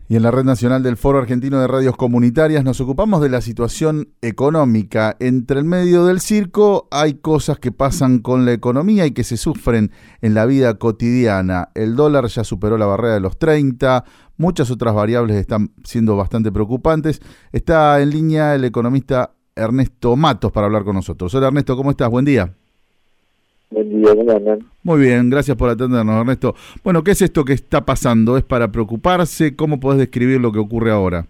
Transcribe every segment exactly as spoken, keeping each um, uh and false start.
Y en la Red Nacional del Foro Argentino de Radios Comunitarias nos ocupamos de la situación económica. Entre el medio del circo hay cosas que pasan con la economía y que se sufren en la vida cotidiana. El dólar ya superó la barrera de los treinta, muchas otras variables están siendo bastante preocupantes. Está en línea el economista Ernesto Matos para hablar con nosotros. Hola Ernesto, ¿cómo estás? Buen día. Buen día, ¿cómo andan? Muy bien, gracias por atendernos, Ernesto. Bueno, ¿qué es esto que está pasando? ¿Es para preocuparse? ¿Cómo podés describir lo que ocurre ahora?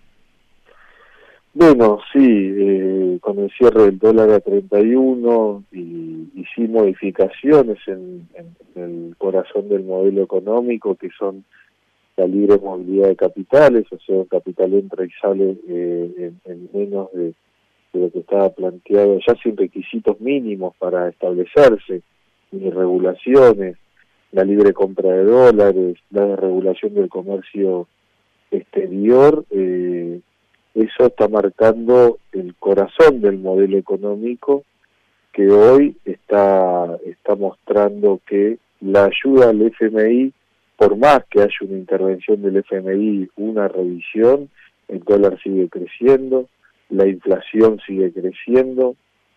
Bueno, sí, eh, con el cierre del dólar a treinta y uno y, y sí modificaciones en, en, en el corazón del modelo económico, que son la libre movilidad de capitales, o sea, el capital entra y sale eh, en, en menos de, de lo que estaba planteado, ya sin requisitos mínimos para establecerse, ni regulaciones, la libre compra de dólares, la regulación del comercio exterior, eh, eso está marcando el corazón del modelo económico que hoy está, está mostrando que la ayuda al F M I, por más que haya una intervención del F M I, una revisión, el dólar sigue creciendo, la inflación sigue creciendo,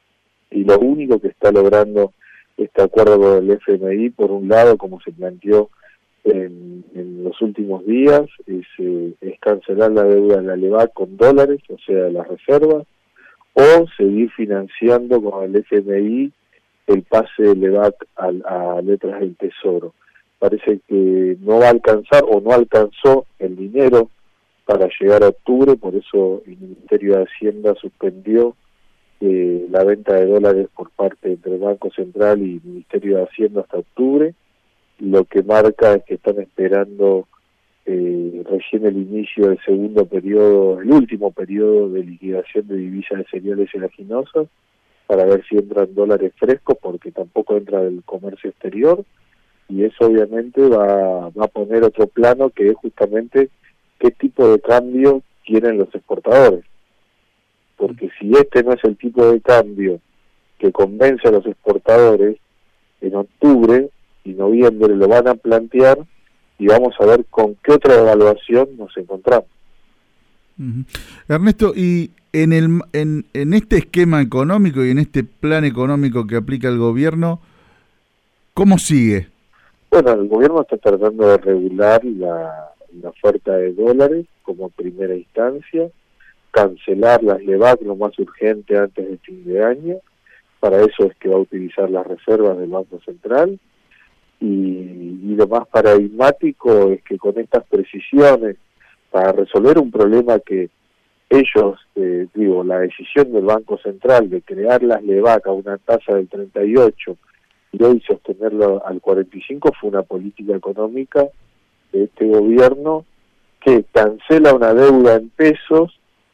y lo único que está logrando este acuerdo con el F M I, por un lado, como se planteó en, en los últimos días, es, eh, es cancelar la deuda de la LEVAC con dólares, o sea, las reservas, o seguir financiando con el F M I el pase de LEVAC a, a letras del Tesoro. Parece que no va a alcanzar o no alcanzó el dinero para llegar a octubre, por eso el Ministerio de Hacienda suspendió eh, la venta de dólares por parte entre el Banco Central y el Ministerio de Hacienda hasta octubre. Lo que marca es que están esperando eh, recién el inicio del segundo periodo, el último periodo de liquidación de divisas de cereales oleaginosas, para ver si entran dólares frescos, porque tampoco entra del comercio exterior, y eso obviamente va, va a poner otro plano, que es justamente qué tipo de cambio quieren los exportadores. Porque si este no es el tipo de cambio que convence a los exportadores, en octubre y noviembre lo van a plantear y vamos a ver con qué otra evaluación nos encontramos. Uh-huh. Ernesto, y en, el, en, en este esquema económico y en este plan económico que aplica el gobierno, ¿cómo sigue? Bueno, el gobierno está tratando de regular la, la oferta de dólares como primera instancia, cancelar las LEVAC lo más urgente antes del fin de año. Para eso es que va a utilizar las reservas del Banco Central, y, y lo más paradigmático es que con estas precisiones, para resolver un problema que ellos, eh, digo, la decisión del Banco Central de crear las LEVAC a una tasa del treinta y ocho y hoy sostenerlo al cuarenta y cinco, fue una política económica de este gobierno que cancela una deuda en pesos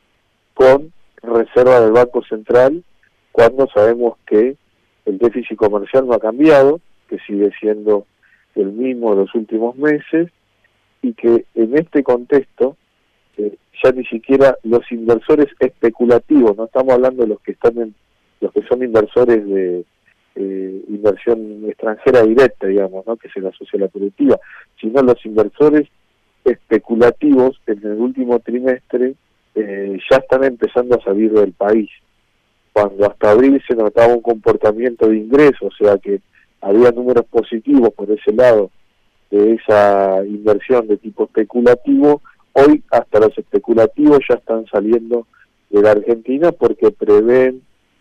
con reserva del Banco Central, cuando sabemos que el déficit comercial no ha cambiado, que sigue siendo el mismo de los últimos meses, y que en este contexto eh, ya ni siquiera los inversores especulativos, no estamos hablando de los que están en, los que son inversores de eh, inversión extranjera directa, digamos, ¿no?, que se le asocia a la productiva, sino los inversores especulativos en el último trimestre eh, ya están empezando a salir del país. Cuando hasta abril se notaba un comportamiento de ingreso, o sea que había números positivos por ese lado de esa inversión de tipo especulativo, hoy hasta los especulativos ya están saliendo de la Argentina porque prevén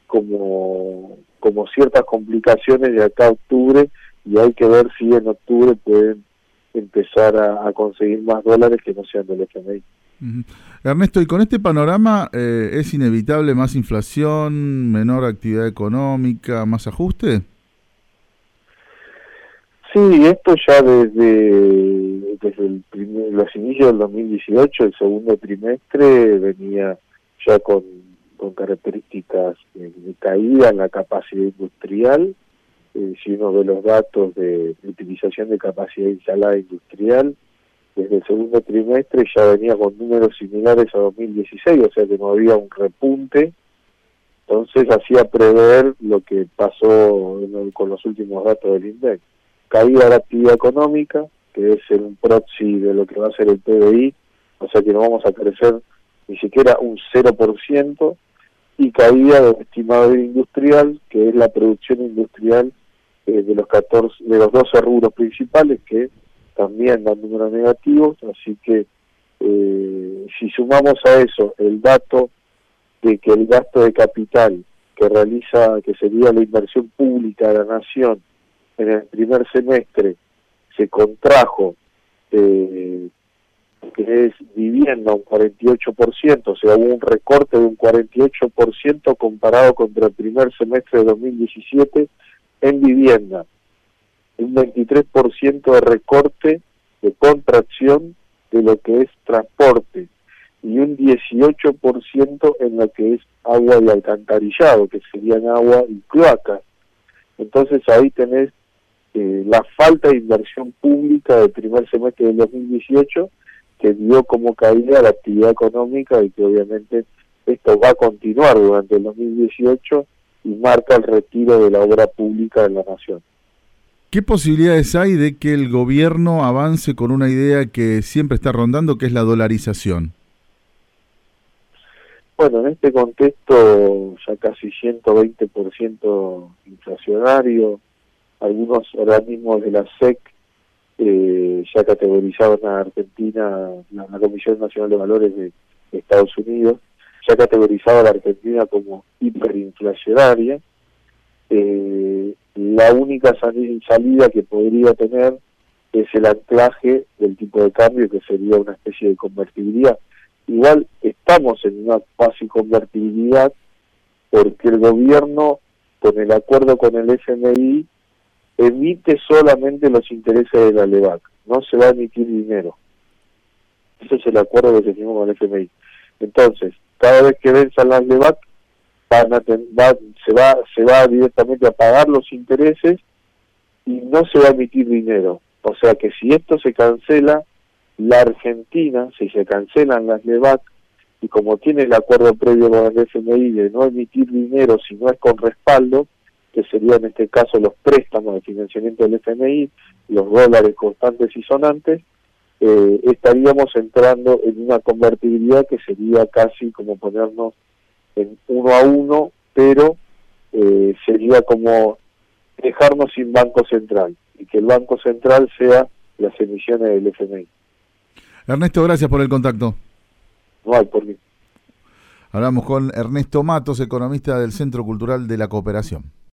como, como ciertas complicaciones de acá a octubre, y hay que ver si en octubre pueden empezar a, a conseguir más dólares que no sean del F M I. Uh-huh. Ernesto, y con este panorama, eh, ¿es inevitable más inflación, menor actividad económica, más ajuste? Sí, esto ya desde, desde el primer, los inicios del dos mil dieciocho, el segundo trimestre, venía ya con, con características de, de caída en la capacidad industrial. Eh, si uno ve los datos de, de utilización de capacidad instalada industrial, desde el segundo trimestre ya venía con números similares a dos mil dieciséis, o sea que no había un repunte. Entonces hacía prever lo que pasó con los últimos datos del INDEC. Caída de la actividad económica, que es un proxy de lo que va a ser el P B I, o sea que no vamos a crecer ni siquiera un cero por ciento, y caída del estimado industrial, que es la producción industrial eh, de los catorce, de los doce rubros principales, que también dan números negativos. Así que eh, si sumamos a eso el dato de que el gasto de capital que realiza, que sería la inversión pública de la nación en el primer semestre, se contrajo, eh, que es vivienda un cuarenta y ocho por ciento, o sea, hubo un recorte de un cuarenta y ocho por ciento comparado contra el primer semestre de dos mil diecisiete en vivienda, un veintitrés por ciento de recorte, de contracción de lo que es transporte, y un dieciocho por ciento en lo que es agua y alcantarillado, que serían agua y cloacas. Entonces ahí tenés eh, la falta de inversión pública del primer semestre del dos mil dieciocho, que dio como caída la actividad económica, y que obviamente esto va a continuar durante el dos mil dieciocho y marca el retiro de la obra pública de la nación. ¿Qué posibilidades hay de que el gobierno avance con una idea que siempre está rondando, que es la dolarización? Bueno, en este contexto ya casi ciento veinte por ciento inflacionario, algunos organismos de la S E C eh, ya categorizaron a Argentina, la, la Comisión Nacional de Valores de, de Estados Unidos, ya categorizado a la Argentina como hiperinflacionaria. Eh, la única sal- salida que podría tener es el anclaje del tipo de cambio, que sería una especie de convertibilidad. Igual estamos en una fase convertibilidad porque el gobierno, con el acuerdo con el F M I, emite solamente los intereses de la LEBAC, no se va a emitir dinero. Ese es el acuerdo que tenemos con el F M I. Entonces, cada vez que venzan las LEBAC, van a ten, va, se va se va directamente a pagar los intereses y no se va a emitir dinero. O sea que si esto se cancela, la Argentina, si se cancelan las LEBAC, y como tiene el acuerdo previo con el F M I de no emitir dinero si no es con respaldo, que sería en este caso los préstamos de financiamiento del F M I, los dólares constantes y sonantes, eh, estaríamos entrando en una convertibilidad que sería casi como ponernos en uno a uno, pero eh, sería como dejarnos sin Banco Central, y que el Banco Central sea las emisiones del F M I. Ernesto, gracias por el contacto. No hay por qué. Hablamos con Ernesto Matos, economista del Centro Cultural de la Cooperación.